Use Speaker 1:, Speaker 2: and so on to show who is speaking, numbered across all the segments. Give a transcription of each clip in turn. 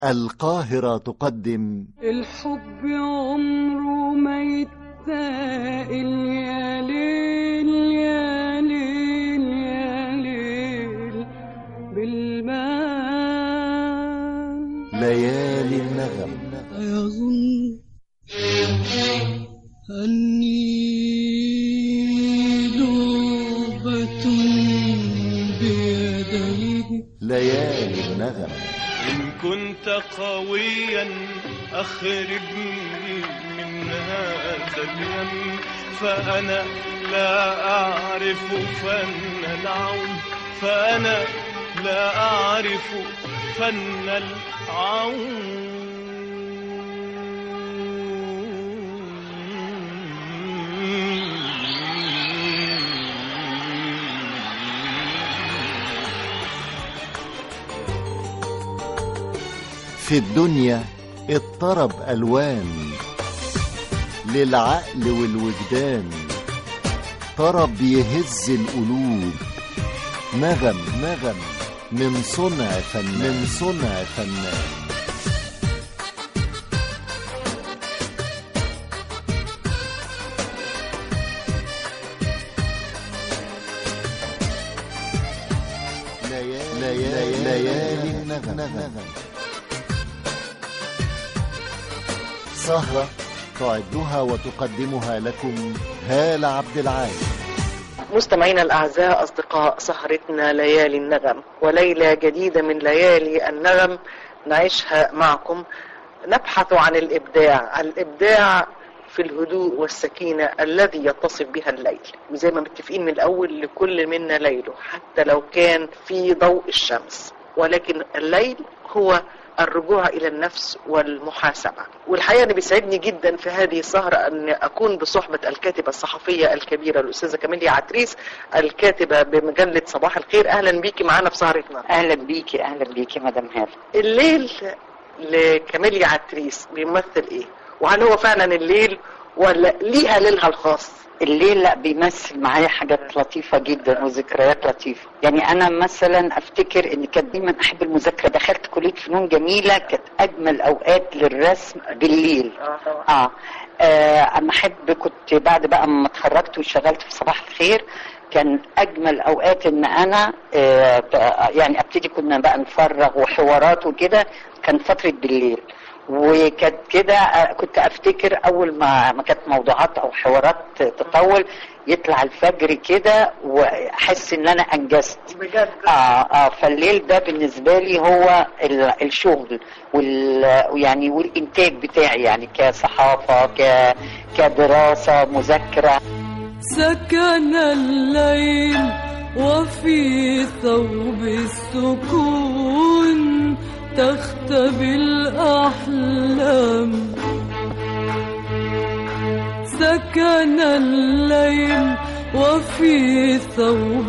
Speaker 1: القاهرة تقدم
Speaker 2: الحب عمره ما يتسائل، يا ليل يا ليل يا ليل بالمال.
Speaker 1: ليالي النغم.
Speaker 2: أيظن أني لعبة بيديه.
Speaker 1: ليالي النغم.
Speaker 3: إن كنت قويا أخرجني من هذا الهم، فأنا لا أعرف فن العون، فأنا لا أعرف فن العون.
Speaker 1: في الدنيا اضطرب ألوان للعقل والوجدان، طرب يهز القلوب، نغم نغم من صنع فنان. ليالي النغم. سهرة تعدها وتقدمها لكم هالة عبد العال.
Speaker 4: مستمعينا الأعزاء، أصدقاء سهرتنا ليالي النغم، وليلة جديدة من ليالي النغم نعيشها معكم. نبحث عن الإبداع في الهدوء والسكينة الذي يتصف بها الليل، وزي ما متفقين من الأول لكل منا ليله حتى لو كان في ضوء الشمس، ولكن الليل هو الرجوع إلى النفس والمحاسبة. والحقيقة أنا بيسعدني جدا في هذه السهرة أن أكون بصحبة الكاتبة الصحفية الكبيرة الأستاذة كاميليا عتريس، الكاتبة بمجلة صباح الخير. أهلا بيكي معانا في سهرتنا.
Speaker 5: أهلا بيكي مدام هالة.
Speaker 4: الليل لكاميليا عتريس بيمثل إيه؟ وهل هو فعلا الليل ولا ليها ليلها الخاص؟
Speaker 5: الليل لا، بيمثل معايا حاجات لطيفة جدا وذكريات لطيفة. يعني أنا مثلا أفتكر إن كانت دايما أحب المذاكرة. دخلت كلية فنون جميلة، كانت أجمل أوقات للرسم بالليل. أما أحب، كنت بعد بقى ما اتخرجت واشتغلت في صباح الخير، كان أجمل أوقات إن أنا يعني أبتدي، كنا بقى نفرغ وحوارات وكده، كان فترة بالليل. وكانت كده كنت افتكر اول ما كانت موضوعات او حوارات تطول، يطلع الفجر كده واحس ان انا انجزت
Speaker 4: بجد.
Speaker 5: فالليل ده بالنسبه لي هو الشغل يعني والانتاج بتاعي، يعني كصحافه كدراسه مذاكره.
Speaker 2: سكن الليل وفي ثوب السكون تختبي الأحلام. سكن الليل وفي ثوب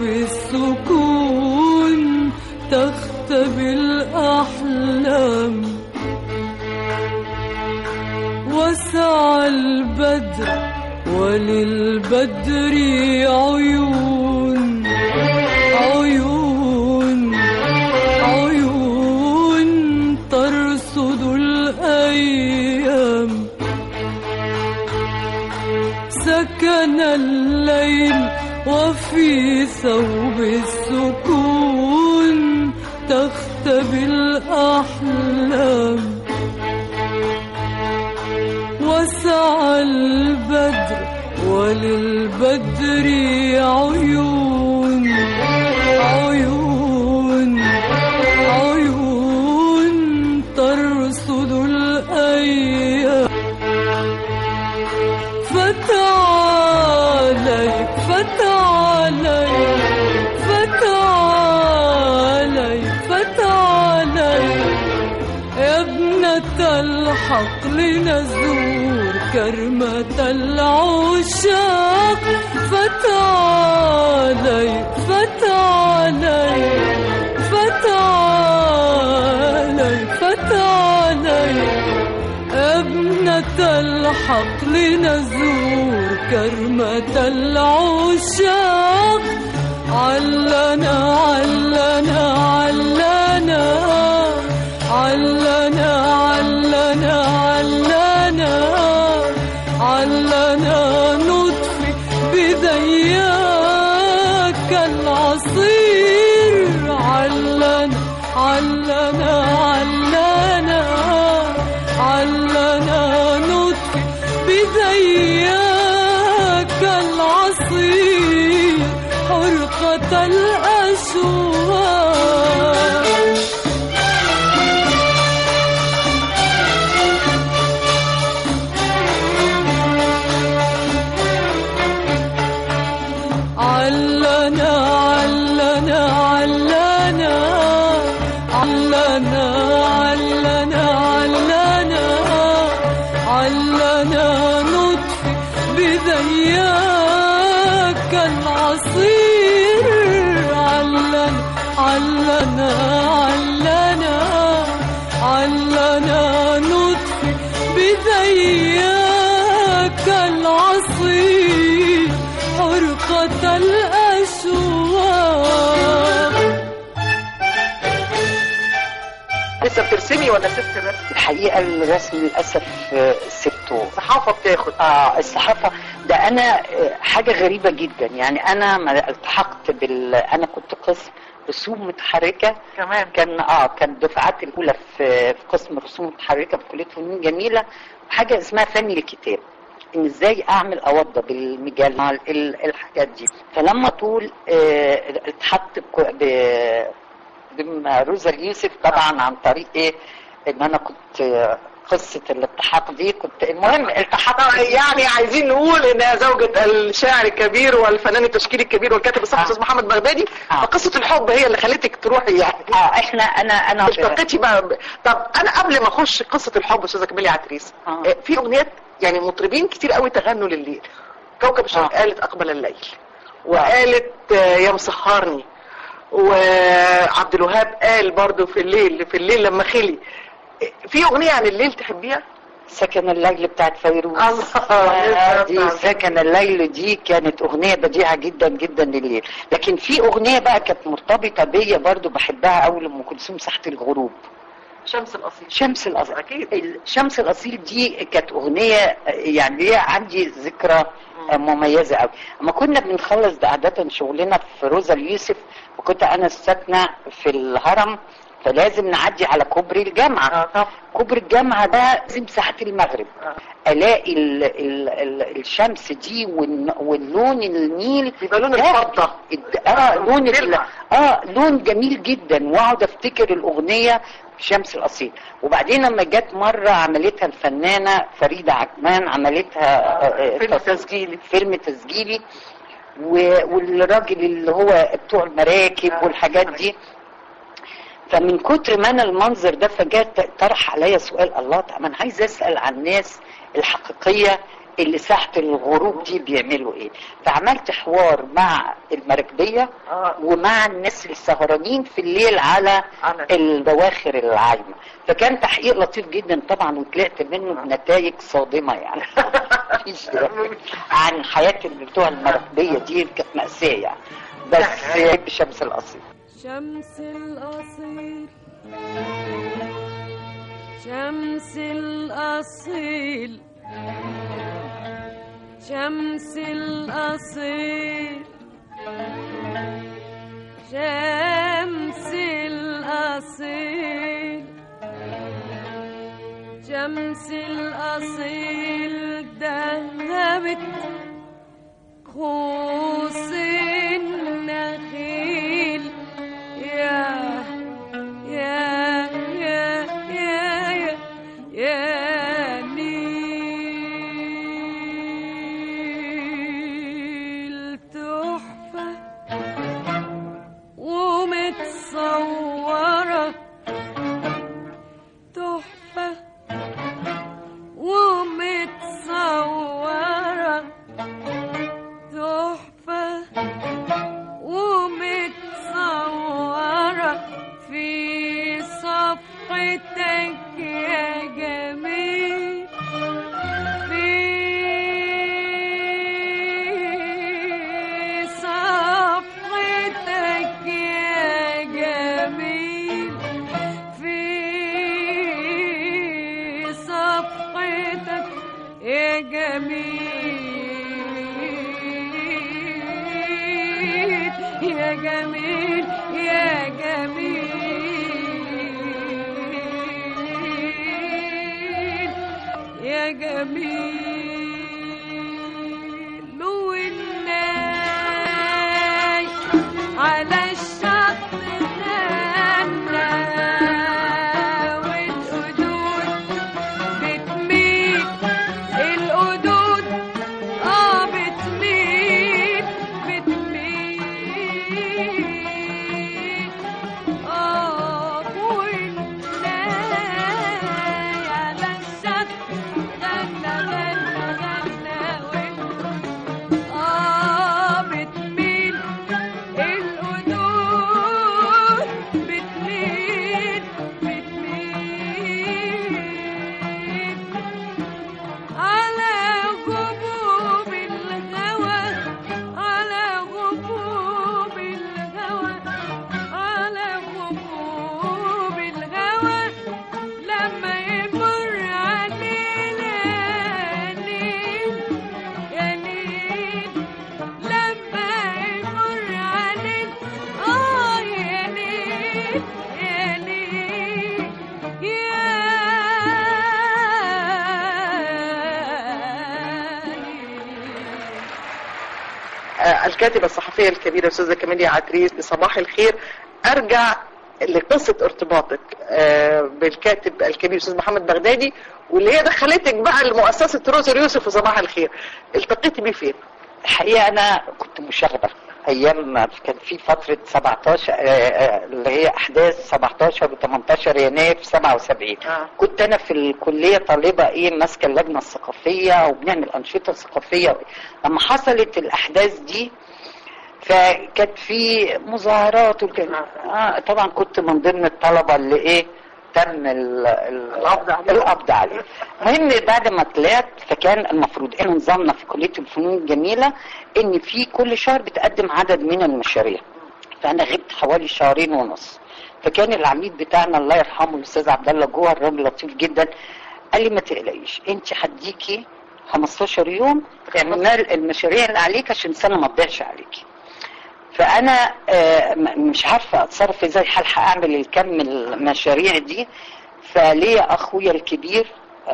Speaker 2: السكون تختبي الأحلام. وسع البدر وللبدر عيون، عيون عيون ترصد الأيام. سكن الليل وفي ثوب السكون تختبي الأحلام. وسع البدر وللبدر عيون، عيون عيون ترصد الأيام. فتعالي فتعالي فتعالي فتعالي يا ابنة الحق لنزور كرمة العشاق. فتعالي فتعالي فتعالي فتعالي ابنة الحق لنزور كرمة العشاق. علنا علنا علنا علنا علنا علنا علنا نطفي بذياك العصير علنا علنا علنا علنا نطفي بذياك العصير حرقة الأشواق علنا علنا علنا علنا علنا علنا علنا نطفي بذياك العصير علنا علنا علنا علنا نطفي بذياك العصير حرقة الأشواق.
Speaker 4: لسه بترسمي ولا سبت الرسم؟
Speaker 5: الحقيقة الرسم للأسف سبته.
Speaker 4: الصحافة بتاخد
Speaker 5: الصحافة ده أنا حاجة غريبة جدا. يعني أنا ما التحقت أنا كنت قسم رسوم متحركة
Speaker 4: كمان.
Speaker 5: كان دفعات الأولى في قسم رسوم متحركة في كلية فنون جميلة، حاجة اسمها فن الكتاب، إن إزاي أعمل أوضب المجال الحاجات دي. فلما طول التحقت روزا اليوسف طبعا عن طريق إيه، إن أنا كنت قصة الالتحاق دي كنت المهم التحقت.
Speaker 4: يعني عايزين نقول انها زوجة الشاعر الكبير والفنان التشكيلي الكبير والكاتب الصحفي استاذ محمد بغدادي. فقصة الحب هي اللي خلتك تروحي يعني.
Speaker 5: انا
Speaker 4: اشتقتي بقى. طب انا قبل ما اخش قصة الحب استاذة كمالي عتريس، في اغنيات يعني مطربين كتير قوي تغنوا لليل. كوكب الشرق قالت اقبل الليل، وقالت يا مسهرني، وعبد الوهاب قال برضو في الليل لما خلي. في اغنية عن الليل تحبيها؟
Speaker 5: سكن الليل بتاعت فيروز. دي سكن الليل دي كانت اغنية بديعة جدا جدا لليل. لكن في اغنية بقى كانت مرتبطة بيا برضو بحبها قوي لأم كلثوم، ساحة الغروب.
Speaker 4: شمس الأصيل.
Speaker 5: شمس الأصيل
Speaker 4: أكيد.
Speaker 5: شمس الأصيل دي كانت أغنية يعني ليها عندي ذكرى مميزة قوي. اما كنا بنخلص عادة شغلنا في روزا اليوسف، وكنت أنا ساكنة في الهرم، فلازم نعدي على كوبري الجامعة. كوبري الجامعة ده لازم ساعة المغرب الاقي الشمس دي واللون النيل
Speaker 4: يبقى لون الفضة.
Speaker 5: لون جميل جدا، واقعد افتكر الاغنية شمس الاصيل. وبعدين لما جت مرة عملتها الفنانة فريدة عكمان، عملتها فيلم تسجيلي والراجل اللي هو بتوع المراكب والحاجات دي. فمن كتر ما انا المنظر ده فجأة طرح عليا سؤال، الله طب انا عايز اسأل عن الناس الحقيقية اللي ساحة الغروب دي بيعملوا ايه. فعملت حوار مع المراكبية ومع الناس السهرانين في الليل على البواخر العايمة. فكان تحقيق لطيف جدا طبعا، وطلعت منه بنتائج صادمة يعني عن حياة بتوع المراكبية دي كانت مأساة يعني. بس بشمس الأصيل.
Speaker 2: شمس الأصيل شمس الأصيل شمس الأصيل شمس الأصيل شمس الأصيل ذهبت خوص النخيل يا يا يا يا يا يا نيل تحفة ومتصورة، تحفة ومتصورة، تحفة يا جميل يا جميل يا جميل والناي على الشط غنى والقدود بتميل القدود بتميل والناي على الشط غنى بتميل القدود بتميل على غبوب الهوى على غبوب الهوى على غبوب الهوى لما يمر علينا ليل يا ليل لما يمر علينا يا ليل يا ليل
Speaker 4: الكاتبة الصحفية الكبيرة أستاذة كاميليا عتريس، بصباح الخير. أرجع لقصة ارتباطك بالكاتب الكبير أستاذ محمد بغدادي، واللي هي دخلتك بقى لمؤسسة روزا اليوسف وصباح الخير. التقيتي بيه فين؟
Speaker 5: الحقيقة أنا كنت مشاغبة أيام كان في فترة 17 اللي هي أحداث 17 و 18 يناير 77. كنت أنا في الكلية طالبة ماسكة اللجنة الثقافية وبنعمل أنشطة ثقافية. لما حصلت الأحداث دي فكانت في مظاهرات طبعا كنت من ضمن الطلبة اللي تم القبض عليه. المهم بعد ما طلعت فكان المفروض ان نظامنا في كلية الفنون الجميلة ان في كل شهر بتقدم عدد من المشاريع، فانا غبت حوالي 2.5 شهور. فكان العميد بتاعنا الله يرحمه الاستاذ عبد الله جوهر راجل لطيف جدا، قال لي ما تقلقيش انت هديكي 15 يوم تعملي المشاريع اللي عليك عشان سنة ما تضيعش عليكي. فانا مش عارفه اتصرف ازاي، هلحق اعمل الكم المشاريع دي. فليا اخويا الكبير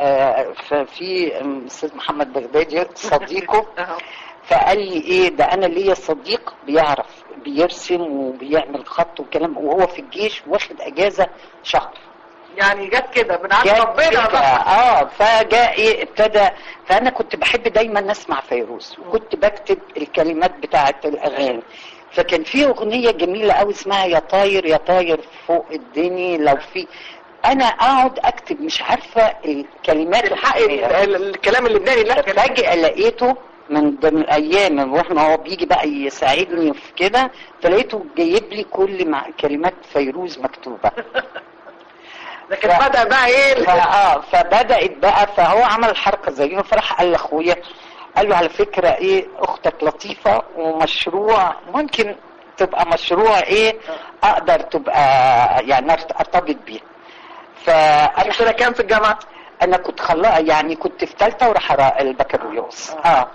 Speaker 5: ففي الاستاذ محمد بغدادي صديقه، فقال لي ده انا ليا صديق بيعرف بيرسم وبيعمل خط وكلام، وهو في الجيش واخد اجازه شهر.
Speaker 4: يعني جت كده من عند ربنا بقى.
Speaker 5: فجاء ابتدى. فانا كنت بحب دايما اسمع فيروز، وكنت بكتب الكلمات بتاعه الاغاني. فكان في اغنيه جميله قوي اسمها يا طاير يا طاير فوق الدنيا لو في، انا اقعد اكتب مش عارفه الكلمات
Speaker 4: الكلام اللبناني. لا
Speaker 5: فجأة لقيته من ضمن الايام واحنا هو بيجي بقى يساعدني في كده، فلقيته جايب لي كل كلمات فيروز مكتوبه.
Speaker 4: لكن بدأ بقى
Speaker 5: فبدأت بقى. فهو عمل حركه زيه، فراح قال لاخويا، قال له على فكره اختك لطيفه ومشروع ممكن تبقى مشروع اقدر تبقى يعني ارتبط بيه.
Speaker 4: فانا سنه كام في الجامعه؟
Speaker 5: انا كنت يعني كنت في ثالثه وراح البكالوريوس.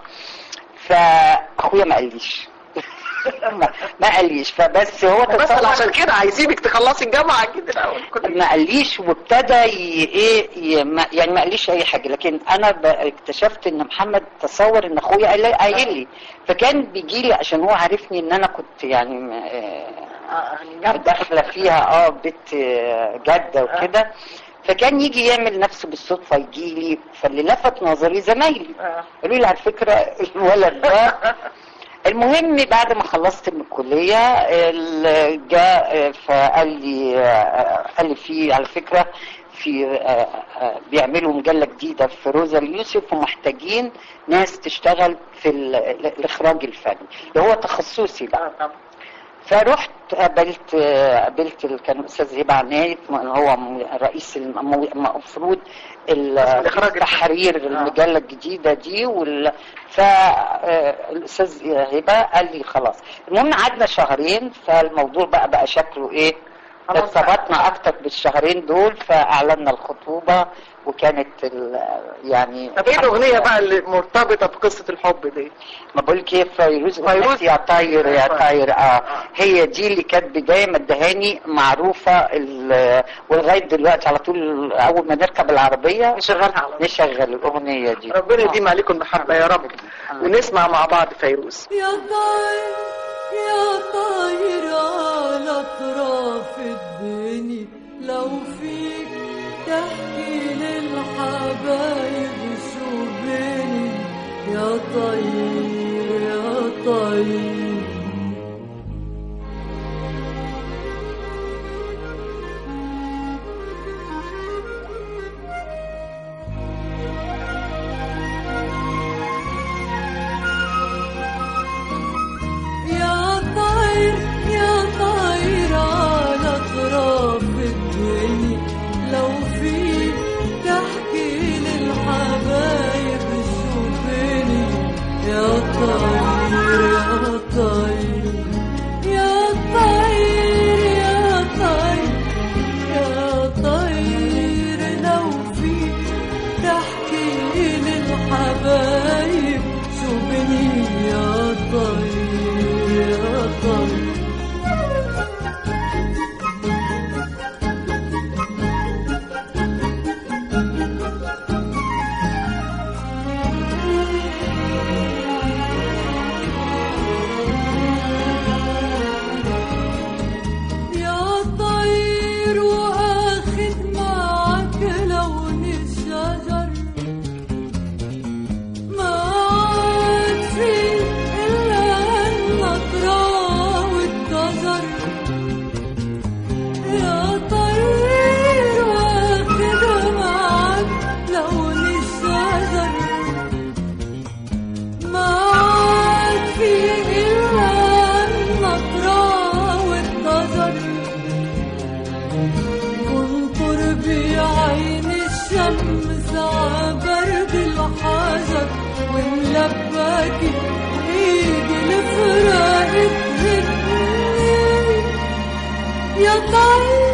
Speaker 5: فاخويا ما قاليش ما قاليش. فبس هو
Speaker 4: بس عشان كده هيسيبك تخلصي الجامعه اكيد الاول.
Speaker 5: ما قاليش، وابتدى يعني ما قاليش اي حاجه. لكن انا اكتشفت ان محمد تصور ان اخويا قايل لي، فكان بيجي لي عشان هو عارفني ان انا كنت يعني داخله فيها بيت جده وكده. فكان يجي يعمل نفسه بالصدفه يجي لي. فاللي لفت نظري زمايلي قالوا لي على فكره الولد ده. المهم بعد ما خلصت من الكليه جاء فقال لي في على فكره في بيعملوا مجله جديده في روزا اليوسف ومحتاجين ناس تشتغل في الاخراج الفني اللي هو تخصصي بقى. فرحت قابلت كان الاستاذ هبه عناية هو رئيس المفروض التحرير المجله الجديده دي فالاستاذ هبه قال لي خلاص. المهم قعدنا 2 شهور. فالموضوع بقى شكله ارتبطنا اكتر بالشهرين دول فاعلنا الخطوبة وكانت يعني.
Speaker 4: طب ايه الاغنية بقى اللي مرتبطة بقصة الحب دي؟
Speaker 5: ما بقول كيف فيروز يا طاير يا طاير. هي دي اللي كانت بداية ما ادهاني معروفة ولغاية دلوقتي على طول اول ما نركب العربية نشغل الاغنية دي.
Speaker 4: ربنا يديم عليكم محبة يا رب. ونسمع مع بعض فيروز.
Speaker 2: يا طاير يا طاير على اطراف الدنيا لو فيك تحكي للحبايب شو بيني يا طير يا طير. يا طير يا طير على اطراف الدنيا لو فيك تحكي للحبايب شو بيني يا طير يا طير يا طير يا طير يا طير لو فيك تحكي للحبايب شو بيني يا طير يا طير. ونلبكي ايدي الفراق تهدني يا طير.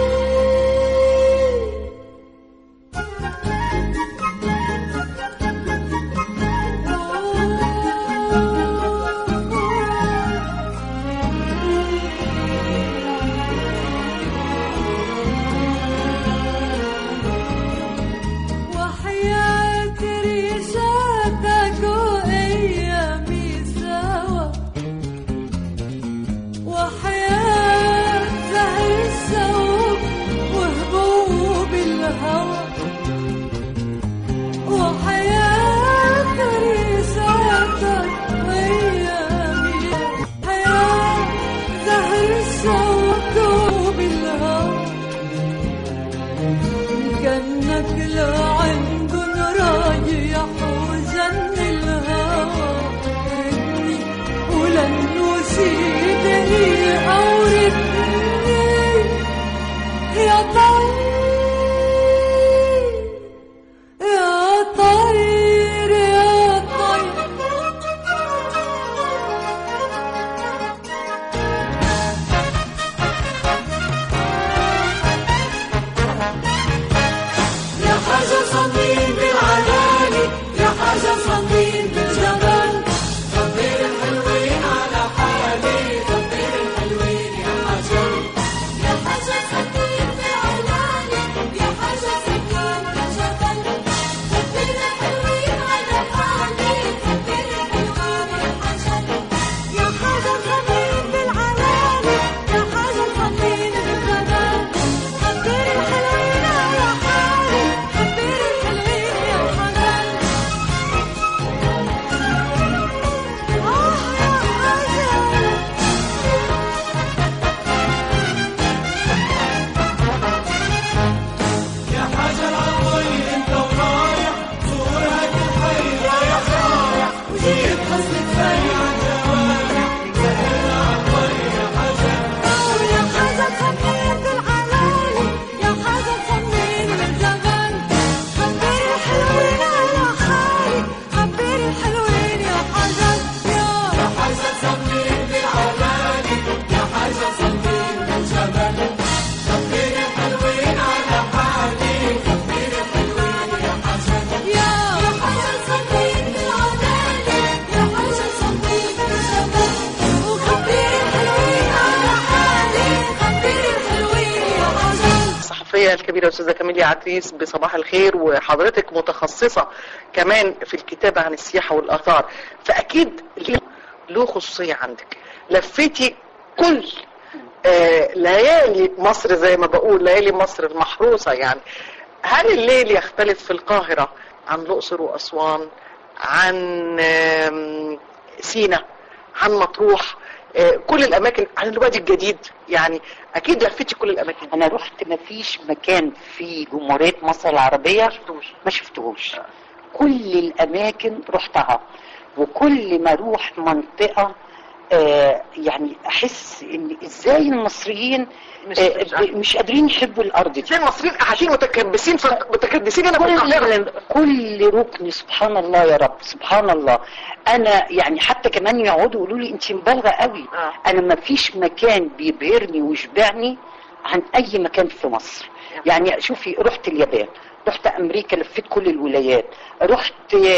Speaker 4: الإذاعية الكبيرة أستاذة كاميليا عتريس بصباح الخير، وحضرتك متخصصة كمان في الكتابة عن السياحة والآثار، فأكيد له خصوصية عندك. لفيتي كل ليالي مصر زي ما بقول، ليالي مصر المحروسة يعني. هل الليل يختلف في القاهرة عن الأقصر وأسوان، عن سينا، عن مطروح، كل الأماكن، عن الوادي الجديد؟ يعني أكيد لفتي كل الأماكن.
Speaker 5: أنا رحت ما فيش مكان في جمهورية مصر العربية ما شفتهوش. كل الأماكن رحتها، وكل ما أروح منطقة يعني أحس إن إزاي المصريين مش قادرين يحبوا الأرض دي.
Speaker 4: ازاي المصريين قاعدين متكبسين هنا في القاهرة.
Speaker 5: كل ركن سبحان الله يا رب، سبحان الله. أنا يعني حتى كمان يقعدوا يقولوا لي أنت مبالغة قوي. أنا ما فيش مكان بيبهرني ويشبعني عن أي مكان في مصر. يعني شوفي، رحت اليابان، رحت امريكا، لفيت كل الولايات، رحت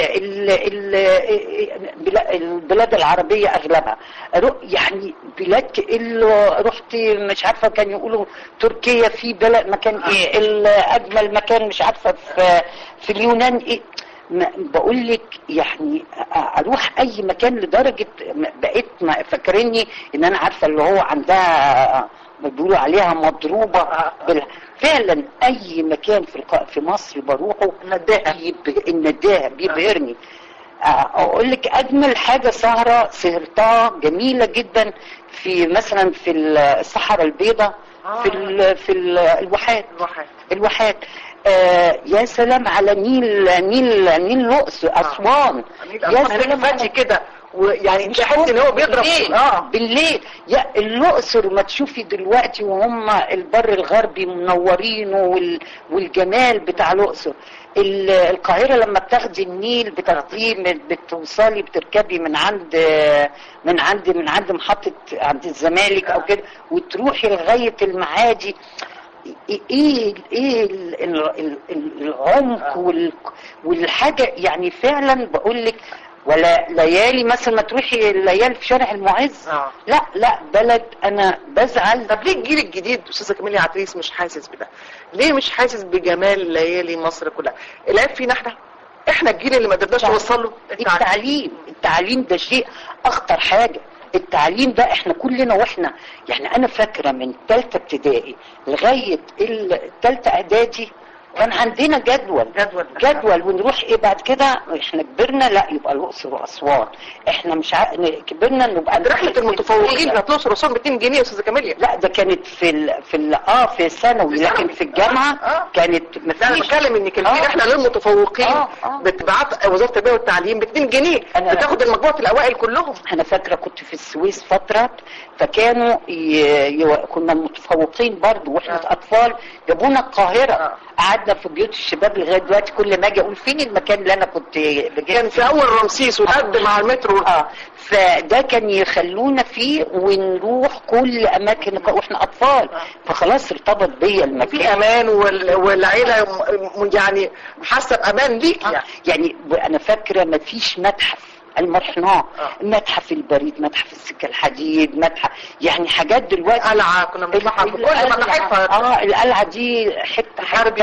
Speaker 5: البلاد العربية اغلبها، يعني بلاد رحت مش عارفة كان يقولوا تركيا في بلد مكان ايه، اجمل مكان مش عارفة في اليونان ايه. بقول لك يعني اروح اي مكان لدرجة بقيت فاكرني ان انا عارفة اللي هو عندها بيقولوا عليها مضروبة فعلا. اي مكان في مصر بروحه النداهة بيبهرني. اقول لك اجمل حاجة سهرتها جميلة جدا في مثلا في الصحراء البيضاء، في الواحات. يا سلام على نيل الاقصر اسوان.
Speaker 4: يا سلام فاتي كده، ويعني تحس ان هو بيضرب
Speaker 5: بالليل. يا الاقصر ما تشوفي دلوقتي وهم البر الغربي منورين والجمال بتاع الاقصر. القاهره لما بتاخدي النيل بتوصلي بتركبي من عند محطه عند الزمالك او كده، وتروحي لغايه المعادي. ايه العمق والحاجه يعني فعلا. بقول لك ولا ليالي مثلا ما تروحي الليالي في شارع المعز. لا بلد انا بزعل.
Speaker 4: طب ليه الجيل الجديد استاذه كاميليا عتريس مش حاسس بده؟ ليه مش حاسس بجمال ليالي مصر كلها؟ العيب فينا احنا الجيل اللي ما قدرناش نوصل له.
Speaker 5: التعليم ده شيء اخطر حاجه. التعليم ده احنا كلنا واحنا يعني انا فاكره من ثالثه ابتدائي لغايه الثالثه اعدادي كان عندنا جدول ونروح ايه بعد كده. احنا كبرنا لا يبقى الاقصر واسوان. احنا مش كبرنا نبقى
Speaker 4: رحله المتفوقين بتاعت الاقصر واسوان 200 جنيه يا استاذه كاميليا.
Speaker 5: لا ده كانت في ثانوي، لكن في الجامعه كانت
Speaker 4: لا انا بتكلم ان كان في رحله للمتفوقين بتبعت وزاره التربيه والتعليم ب 2 جنيه بتاخد المجموعه الاوائل كلهم.
Speaker 5: انا فاكره كنت في السويس فتره، فكانوا كنا متفوقين برضو واحنا اطفال، جابونا القاهره، قعدنا في بيوت الشباب لغايه دلوقتي. كل ما اجي اقول فين المكان اللي انا كنت
Speaker 4: كان في اول رمسيس وقد مع المترو.
Speaker 5: فده كان يخلونا فيه ونروح كل اماكن واحنا اطفال. فخلاص ارتبط بيا المكان
Speaker 4: في امان والعيله يعني حاسه بامان ليك.
Speaker 5: يعني انا فاكره ما فيش متحف المرحناه، متحف البريد، متحف السكه الحديد، متحف يعني حاجات دلوقتي.
Speaker 4: قلعه كنا بنروحها في كل متاحفها.
Speaker 5: القلعه دي حته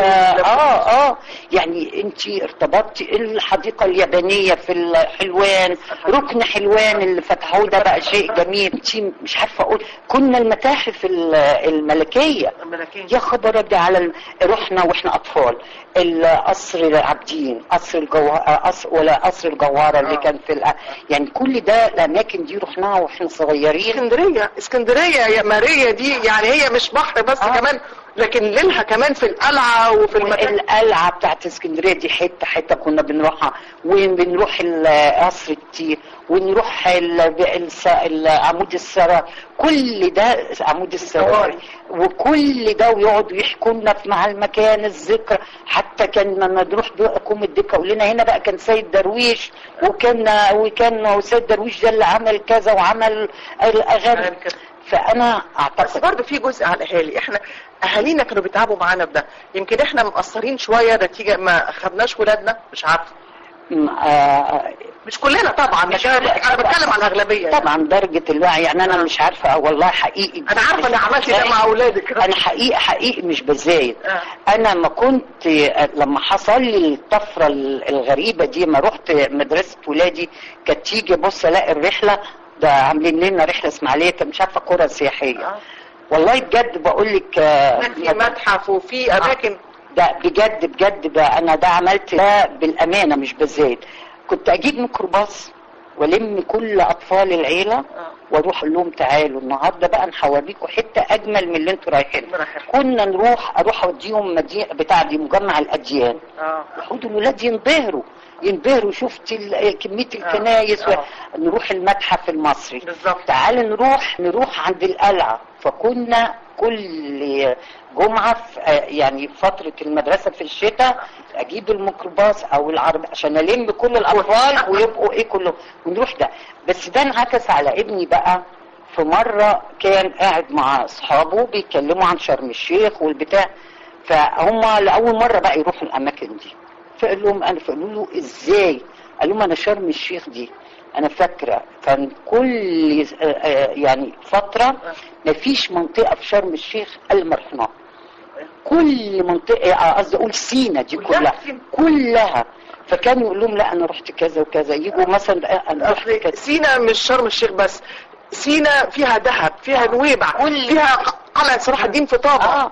Speaker 5: يعني انت ارتبطتي. الحديقه اليابانيه في الحلوان، ركن حلوان اللي فتحوه ده بقى شيء جميل. انت مش عارفه اقول. كنا المتاحف الملكيه يا خبر ابيض على رحنا واحنا اطفال. القصر العابدين، قصر الجوهره اللي كان في يعني كل ده الاماكن دي رحناها واحنا صغيرين.
Speaker 4: اسكندريه يا ماريا دي يعني هي مش بحر بس كمان، لكن ليلها كمان في القلعه وفي
Speaker 5: القلعه بتاعت اسكندريه دي حته كنا بنروحها. وبنروح قصر التير، ونروح عمود السراء، كل ده عمود السراء وكل ده، ويقعدوا يحكوا لنا مع المكان الذكرى. حتى كان لما نروح قوم الدكه يقول لنا هنا بقى كان سيد درويش، وكان سيد درويش ده اللي عمل كذا وعمل الاغاني. فانا اعتقد
Speaker 4: بس برضه في جزء على الاهالي. احنا اهالينا كانوا بيتعبوا معانا بده، يمكن احنا مقصرين شويه نتيجه ما خدناش ولادنا، مش عارفه. مش كلنا طبعا، مش انا بتكلم عن الاغلبيه
Speaker 5: طبعا درجه الوعي. يعني انا مش عارفه والله حقيقي،
Speaker 4: انا عارفه ان عملتي ده مع اولادك.
Speaker 5: انا حقيقي مش بزايد. انا ما كنت لما حصل لي الطفره الغريبه دي، ما رحت مدرسه ولادي كانت تيجي بص الاقي الرحله ده عاملين لنا رحله اسماعيليه، كان مش عارفه قرى سياحيه. والله بجد بقول لك
Speaker 4: في متحف وفي اماكن
Speaker 5: ده بجد بقى. انا ده عملت ده بالامانه مش بزايد. كنت اجيب ميكروباص والم كل اطفال العيله واروح اقول لهم تعالوا النهارده بقى نحوريكم حته اجمل من اللي انتوا رايحين. كنا اروح اوديهم بتاع دي مجمع الاديان. يقعدوا الولاد ينبهروا شفت كميه الكنايس. نروح المتحف المصري
Speaker 4: بالظبط.
Speaker 5: تعال نروح عند القلعه. فكنا كل جمعه يعني فتره المدرسه في الشتاء اجيب الميكروباص او العربيه عشان الم كل الاطفال ويبقوا ايه كله ونروح ده. بس ده انعكس على ابني بقى. في مره كان قاعد مع اصحابه بيتكلموا عن شرم الشيخ والبتاع، فهم لاول مره بقى يروحوا الاماكن دي. فقالوا له ازاي؟ قال لهم انا شرم الشيخ دي انا فاكره كان كل يعني فتره ما فيش منطقه في شرم الشيخ الا ما رحناها. كل منطقه قصدي اقول سينا دي كلها. فكانوا يقول لهم لا انا رحت كذا وكذا. يجوا مثلا انا رحت كذا.
Speaker 4: سينا مش شرم الشيخ بس، سينا فيها دهب، فيها نويبع، فيها قلعه صلاح الدين في طابا.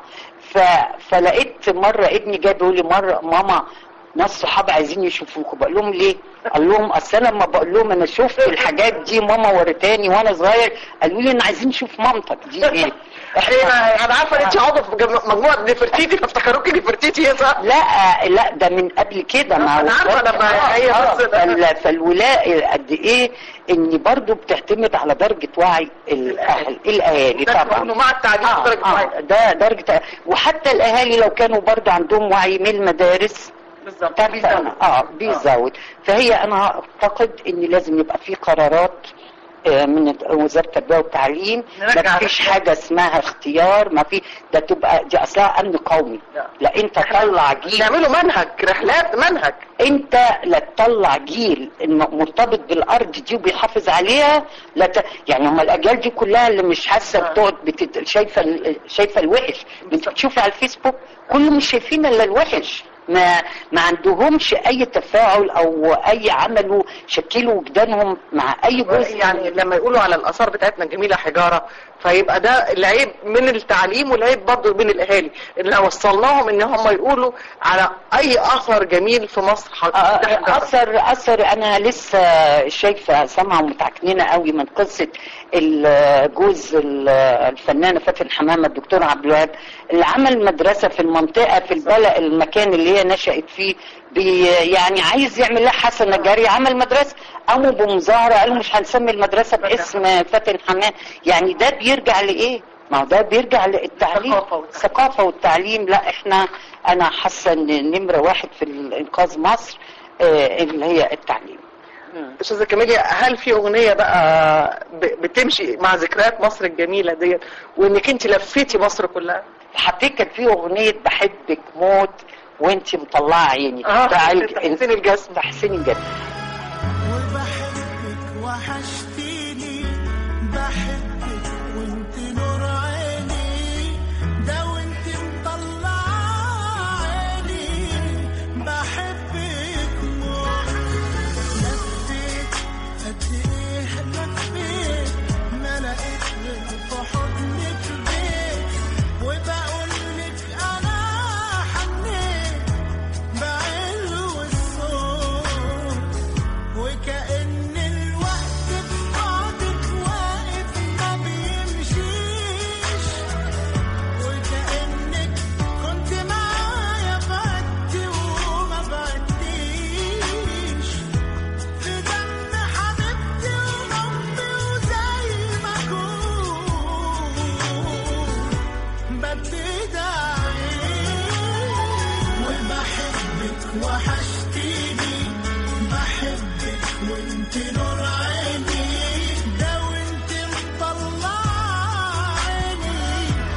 Speaker 5: فلقيت مره ابني جاي بيقول لي مره ماما ناس صحابي عايزين يشوفوكوا. بقول لهم ليه؟ قال لهم اصل انا لما بقول لهم انا شفت الحاجات دي ماما ورتاني وانا صغير، قالوا لي انا عايزين نشوف مامتك دي ايه.
Speaker 4: انا عارفه ان انت عضو في مجموعه نفرتيتي فافتكروكي نفرتيتي هي صح؟
Speaker 5: لا ده من قبل كده.
Speaker 4: انا عارفه لما هي بس
Speaker 5: فالولاء قد ايه ان برضو بتعتمد على درجه وعي الاهالي طبعا
Speaker 4: مع التعليم درجه وعي.
Speaker 5: ده درجه. وحتى الاهالي لو كانوا برضو عندهم وعي من المدارس
Speaker 4: بالظبط
Speaker 5: بيزود. فهي انا اعتقد ان لازم يبقى في قرارات من وزاره التربيه والتعليم. ما فيش حاجه اسمها اختيار، ما في ده تبقى دي اصلها امن قومي. لا انت تطلع جيل
Speaker 4: نعمله منهج رحلات منهج.
Speaker 5: انت لا تطلع جيل مرتبط بالارض دي وبيحافظ عليها. لا يعني هم الاجيال دي كلها اللي مش حاسه بتقعد شايفه الوحش. انت بتشوفي على الفيسبوك كله مش شايفين الا الوحش. ما عندهمش اي تفاعل او اي عملوا شكلوا وجدانهم مع اي جزء.
Speaker 4: يعني لما يقولوا على الاثار بتاعتنا الجميله حجاره، فيبقى ده العيب من التعليم والعيب برضه من الاهالي اللي لو وصلناهم ان هم يقولوا على اي اثر جميل في مصر.
Speaker 5: اثر انا لسه شايفه سامعه ومتعكنينه قوي من قصه الجوز الفنانه فاتن حمامه الدكتور عبد الوهاب اللي عمل مدرسه في المنطقه في البلد المكان اللي هي نشأت فيه. يعني عايز يعمل لها حسنه جاريه، عمل مدرسه. قاموا بمظاهره قالوا مش هنسمي المدرسه باسم فاتن حمامه. يعني ده بيرجع لايه؟ ما هو ده بيرجع للتعليم، الثقافه والتعليم. لا انا حاسه ان نمره واحد في انقاذ مصر اللي هي التعليم.
Speaker 4: استاذه كاميليا، هل في اغنيه بقى بتمشي مع ذكريات مصر الجميله ديت وانك انت لفيتي مصر كلها؟
Speaker 5: هفتكر في اغنيه بحبك موت وانت مطلعه عيني
Speaker 4: بتاع حسين الجسم.
Speaker 2: وبحبك وحشتيني، بحبك وانت نور عيني، ده وانت مطلعه عيني، بحبك موت. لفيت قد ايه لفيت، ما لقيت غير في حضنك بيت، وبقول لك انا حنيت بعلو الصوت، وكأن الوقت ببعدك واقف ما بيمشيش، وكأنك كنت معايا بعدتي وما بعدتيش، في دم حبيبتي وربي وزي ما اكون ببتدعي. وبحبك وحشتيني، بحبك وانت نور عيني، ده وانت مطلعه عيني،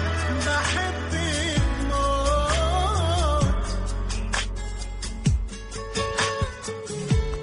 Speaker 2: بحبك موت.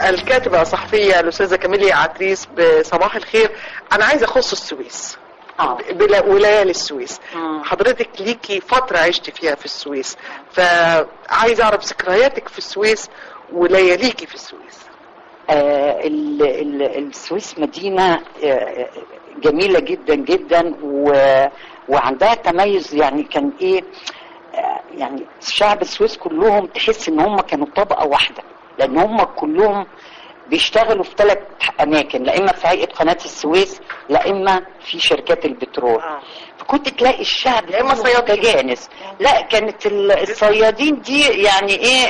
Speaker 4: الكاتبة الصحفية الأستاذة كاميليا عتريس، بصباح الخير. أنا عايزة أخص السويس وليالي السويس. حضرتك ليكي فترة عشت فيها في السويس، فعايزة أعرف ذكرياتك في السويس ولياليكي في السويس.
Speaker 5: السويس مدينة جميلة جدا جدا وعندها تميز. يعني كان ايه، يعني شعب السويس كلهم تحس ان هم كانوا طبقة واحدة، لان هم كلهم بيشتغلوا في 3 اماكن، لا اما في هيئة قناة السويس، لا اما في شركات البترول. فكنت تلاقي الشعب
Speaker 4: يا اما
Speaker 5: متجانس. لا كانت الصيادين دي يعني ايه،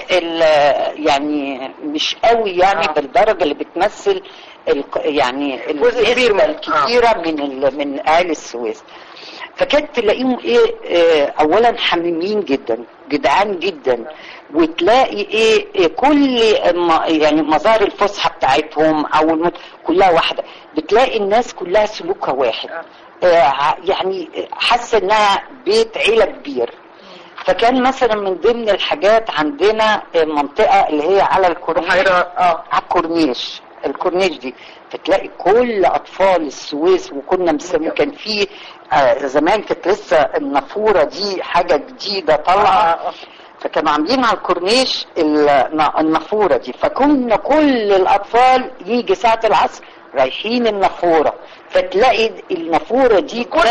Speaker 5: يعني مش قوي يعني بالدرجة اللي بتمثل يعني النسبة الكبيرة من اهل السويس. فكانت تلاقيهم ايه، اولا حميمين جدا، جدعان جدا، وتلاقي ايه كل يعني مظاهر الفسحه بتاعتهم او كلها واحده. بتلاقي الناس كلها سلوكها واحد، يعني حاسه انها بيت عيله كبير. فكان مثلا من ضمن الحاجات عندنا منطقه اللي هي على الكورنيش، على الكورنيش دي، فتلاقي كل اطفال السويس. وكنا كان في زمان كانت لسه النافوره دي حاجه جديده طالعه، فكانوا عاملين على الكورنيش النافوره دي. فكنا كل الاطفال يجي ساعه العصر رايحين النافوره، فتلاقي النافوره دي
Speaker 4: كل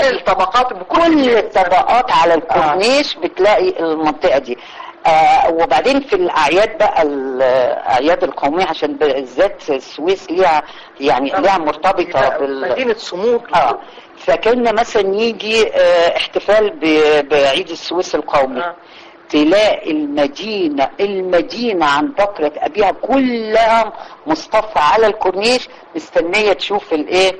Speaker 5: الطبقات على الكورنيش، بتلاقي المنطقه دي. وبعدين في الاعياد بقى، الاعياد القوميه، عشان بالذات السويس ليها يعني ليها مرتبطه
Speaker 4: مدينه صمود.
Speaker 5: فكنا مثلا يجي احتفال بعيد السويس القومي، تلاقي المدينه عن بكره ابيها كلها مصطفى على الكورنيش، مستنيه تشوف الايه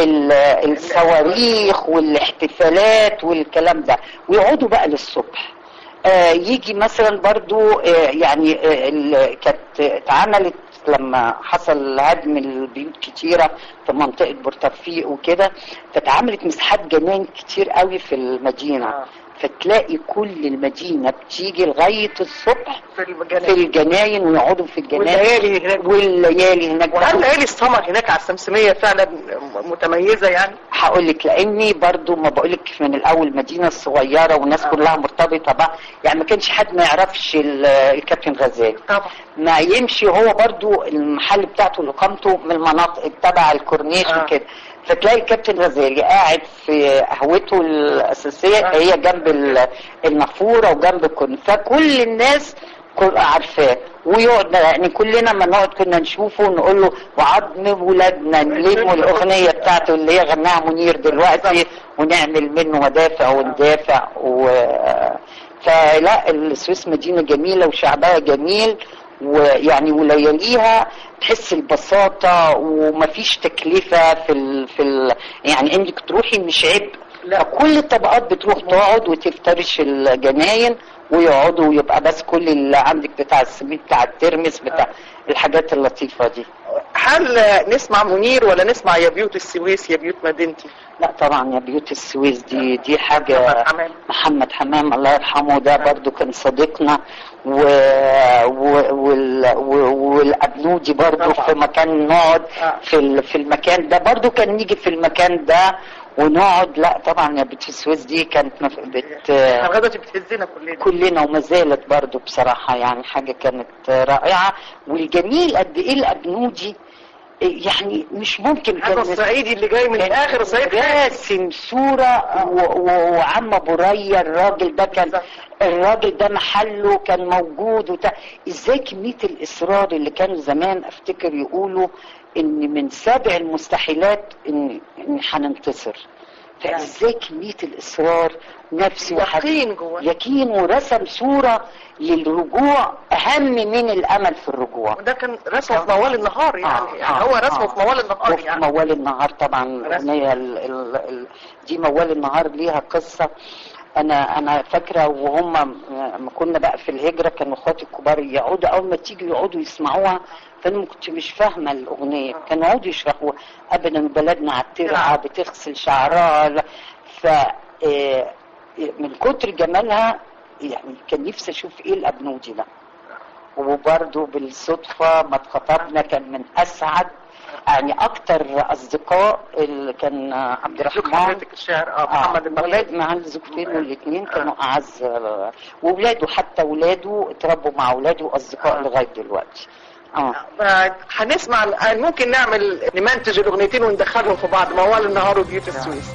Speaker 5: الصواريخ والاحتفالات والكلام ده، ويقعدوا بقى للصبح. يجي مثلا برضو يعني كانت اتعملت لما حصل هدم البيوت كتيرة في منطقة بورتوفيق وكده، فاتعملت مساحات جناين كتير قوي في المدينة. فتلاقي كل المدينة بتيجي لغاية الصبح في الجناين ويقعدوا في الجناين والليالي هناك.
Speaker 4: وهل ليالي السمر هناك على السمسمية فعلا متميزة؟ يعني
Speaker 5: هقول لك، لاني برضو ما بقول لك من الاول مدينة صغيرة والناس كلها مرتبطة بقى، يعني ما كانش حد ما يعرفش الكابتن غزالي
Speaker 4: طبعا،
Speaker 5: ما يمشي. هو برضو المحل بتاعته اللي قامته من المناطق تبع الكورنيش وكده. فتلاقي الكابتن غزالي قاعد في قهوته الاساسيه هي جنب النافوره وجنب الكورنيش، فكل الناس عارفاه. ويقعد يعني كلنا ما نقعد كنا نشوفه ونقول له وعظم ولادنا نلموا الاغنيه بتاعته اللي هي غناها منير دلوقتي، ونعمل منه مدافع وندافع. فلا السويس مدينه جميله وشعبها جميل، ويعني ولياليها تحس البساطة ومفيش تكلفة في يعني انك تروحي مش عبء. فكل الطبقات بتروح تقعد وتفترش الجناين ويقعدوا، ويبقى بس كل اللي عندك بتاع السميد بتاع الترمس بتاع الحاجات اللطيفة دي.
Speaker 4: هل نسمع منير ولا نسمع يا بيوت السويس يا بيوت مدينتي؟
Speaker 5: لا طبعا يا بيوت السويس دي حاجة. محمد حمام الله يرحمه ده برضو كان صديقنا، والابنودي برضو في مكان نقعد في المكان ده، برضو كان نيجي في المكان ده ونقعد. لا طبعا يا بيوت السويس دي كانت
Speaker 4: لغايه بتهزنا
Speaker 5: كلنا وما زالت برضو بصراحة، يعني حاجة كانت رائعة. والجميل قد ايه الابنودي، يعني مش ممكن
Speaker 4: هذا الصعيدي اللي جاي من اخر الصعيد
Speaker 5: راسم صورة. وعم ابو ريا الراجل ده محله كان موجود ازاي كمية الاصرار اللي كانوا زمان افتكر يقولوا ان من 7 المستحيلات ان هننتصر. فازاي كمية الاصرار نفسي يقين ورسم صورة للرجوع اهم من الامل في الرجوع.
Speaker 4: وده كان رسمه في موال النهار يعني هو رسمه في موال النهار
Speaker 5: يعني موال النهار طبعا. الاغنيه دي موال النهار ليها قصه. انا فاكره وهم ما كنا بقى في الهجره كانوا اخواتي الكبار يقعدوا اول ما تيجي يقعدوا يسمعوها، فانا ما كنت مش فاهمه الاغنيه، كانوا يقعدوا يشرحوها ابدا بلدنا على الترعه بتغسل شعرها. ف من كتر جمالها يعني كان نفسي اشوف ايه الابنودي ده. وبرضه بالصدفة ما اتخطبنا كان من أسعد يعني أكتر أصدقاء اللي كان عبد الرحمن
Speaker 4: حضرتك الشاعر محمد المغربي.
Speaker 5: ولاد مع الزوجتين والاثنين كانوا أعز، وولاده حتى ولاده اتربوا مع ولاده وأصدقاء لغاية دلوقتي.
Speaker 4: هنسمع، ممكن نمنتج الاغنيتين وندخلهم في بعض، موال النهار وبيوت السويس.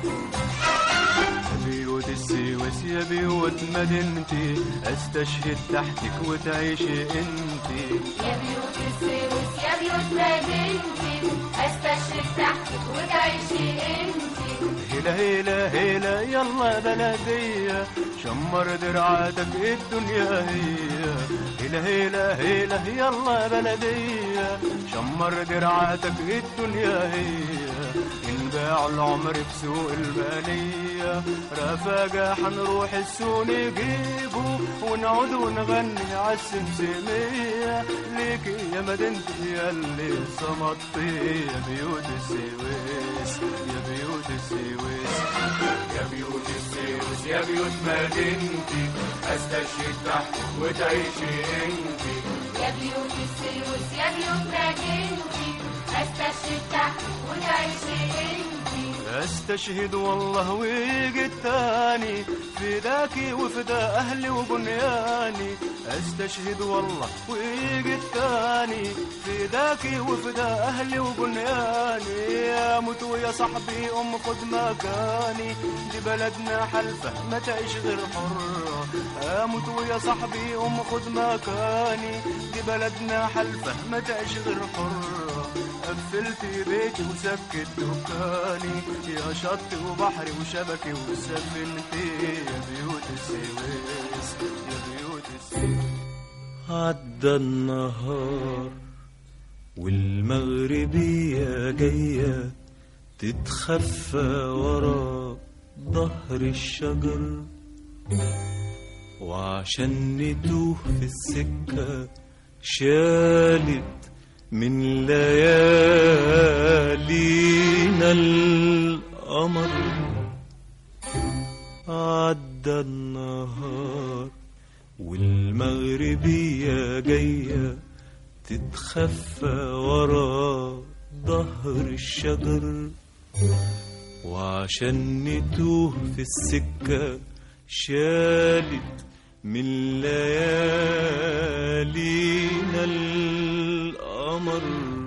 Speaker 3: بيوت السويس يا بيوت مدينتي استشهد تحتك وتعيشي انتي.
Speaker 6: يا بيوت السويس يا بيوت مدينتي استشهد تحتك وتعيشي انتي.
Speaker 3: هلا هلا هلا يلا بلدية شمر درعاتك الدنيا هي. هلا هلا هلا يلا بلدية شمر درعاتك الدنيا هي. انباع العمر في سوق المالية رفاقة حنروح السوق نجيبه ونعود ونغني عالسمسمية ليك يا مدينتي يا اللي صمتي. يا بيوت السويس يا بيوت السويس يا بيوت السويس يا بيوت مدينتي استشهد تحتك وتعيشي انتي.
Speaker 6: يا بيوت السويس يا بيوت مدينتي استشهد تحتك وتعيشي انتي.
Speaker 3: استشهد والله ويجي التاني فداكي وفدا اهلي وبنياني. استشهد والله ويجي التاني فداكي وفدا اهلي وبنياني. يا موت ويا صاحبي خد مكاني دي بلدنا حلفة ما تعيش غير حرة. اموت ويا صاحبي خد مكاني دي بلدنا حلفة ما تعيش غير حرة. قفلت بيتي وسكت دكاني يا شط وبحري وشبكي وسفنتي. يا بيوت السويس يا بيوت السويس.
Speaker 7: عدى النهار والمغربية جاية تتخفى ورا ظهر الشجر. وعشان نتوه في السكة شالت من ليالينا القمر. عدى النهار والمغربية جاية تتخفى ورا ظهر الشجر. وعشان نتوه في السكة شالت من ليالينا القمر.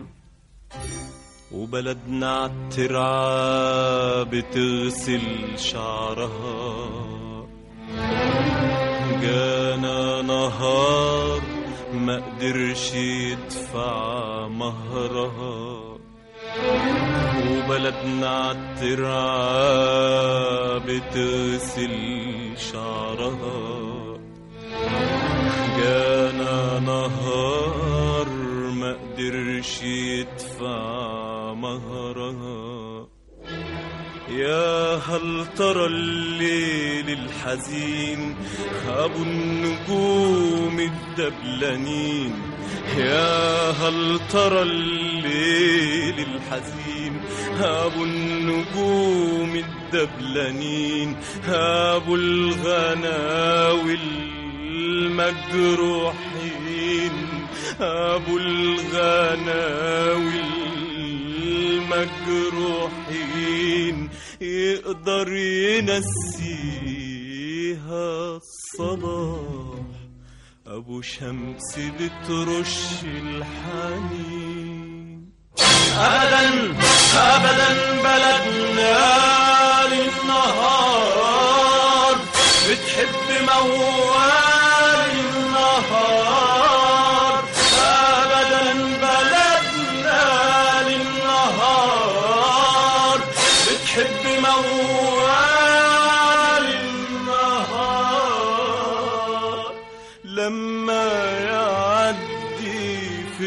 Speaker 7: وبلدنا عالترعة بتغسل شعرها. جانا نهار ما قدرش يدفع مهرها. وبلدنا عالترعة بتغسل شعرها. جانا نهار ما قدرش يدفع مهرها. يا هل ترى الليل الحزين أبو النجوم الدبلانين. يا هل ترى الليل الحزين أبو النجوم الدبلانين. أبو الغناوي المجروحين. أبو الغناوي المجروحين يقدر ينسيها الصلاح. أبو شمس بترش الحنين. أبدا أبدا بلدنا للنهار بتحب موال النهار. أبدا بلدنا للنهار بتحب موال النهار. لما يعدي في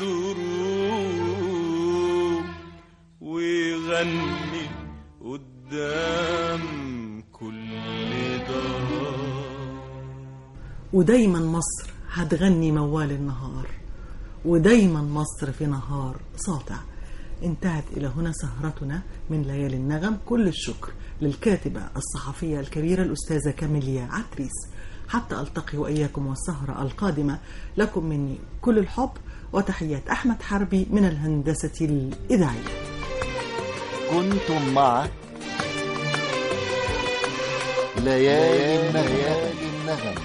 Speaker 7: الدروب ويغني قدام كل دار.
Speaker 8: ودايما مصر هتغني موال النهار، ودايما مصر في نهار ساطع. انتهت إلى هنا سهرتنا من ليالي النغم. كل الشكر للكاتبة الصحفية الكبيرة الأستاذة كاميليا عتريس. حتى ألتقي وإياكم والسهرة القادمة. لكم مني كل الحب وتحيات أحمد حربي من الهندسة الإذاعية.
Speaker 1: كنتم مع ليالي النغم،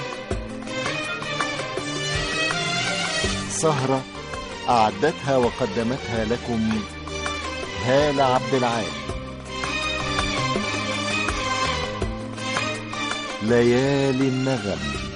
Speaker 1: سهرة أعدتها وقدمتها لكم هالة عبد العال. ليالي النغم.